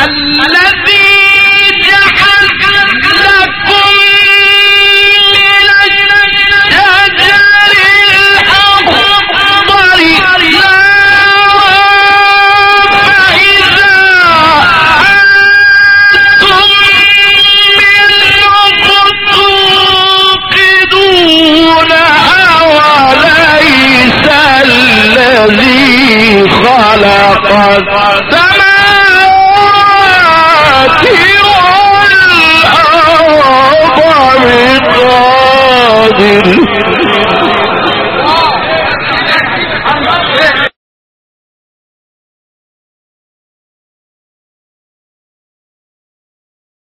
الذي جعل لكم من الشجر الأخضر فإذا أنتم منه توقدون أوليس الذي خلق السماوات والأرض بقادر